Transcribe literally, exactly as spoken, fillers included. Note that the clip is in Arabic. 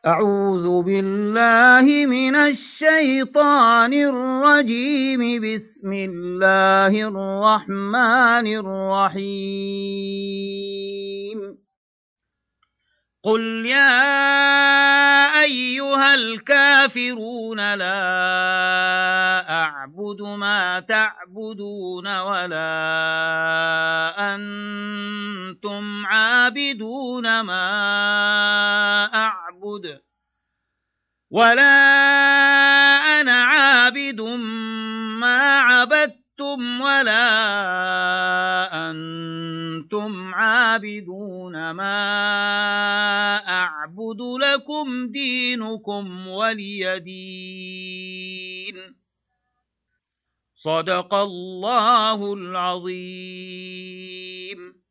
أعوذ بالله من الشيطان الرجيم. بسم الله الرحمن الرحيم. قل يا أيها الكافرون لا أعبد ما تعبدون ولا أنتم عابدون ما أعبد ولا أنا عابد ما عبدتم ولا أنتم عابدون ما أعبد لكم دينكم ولي دين. صدق الله العظيم.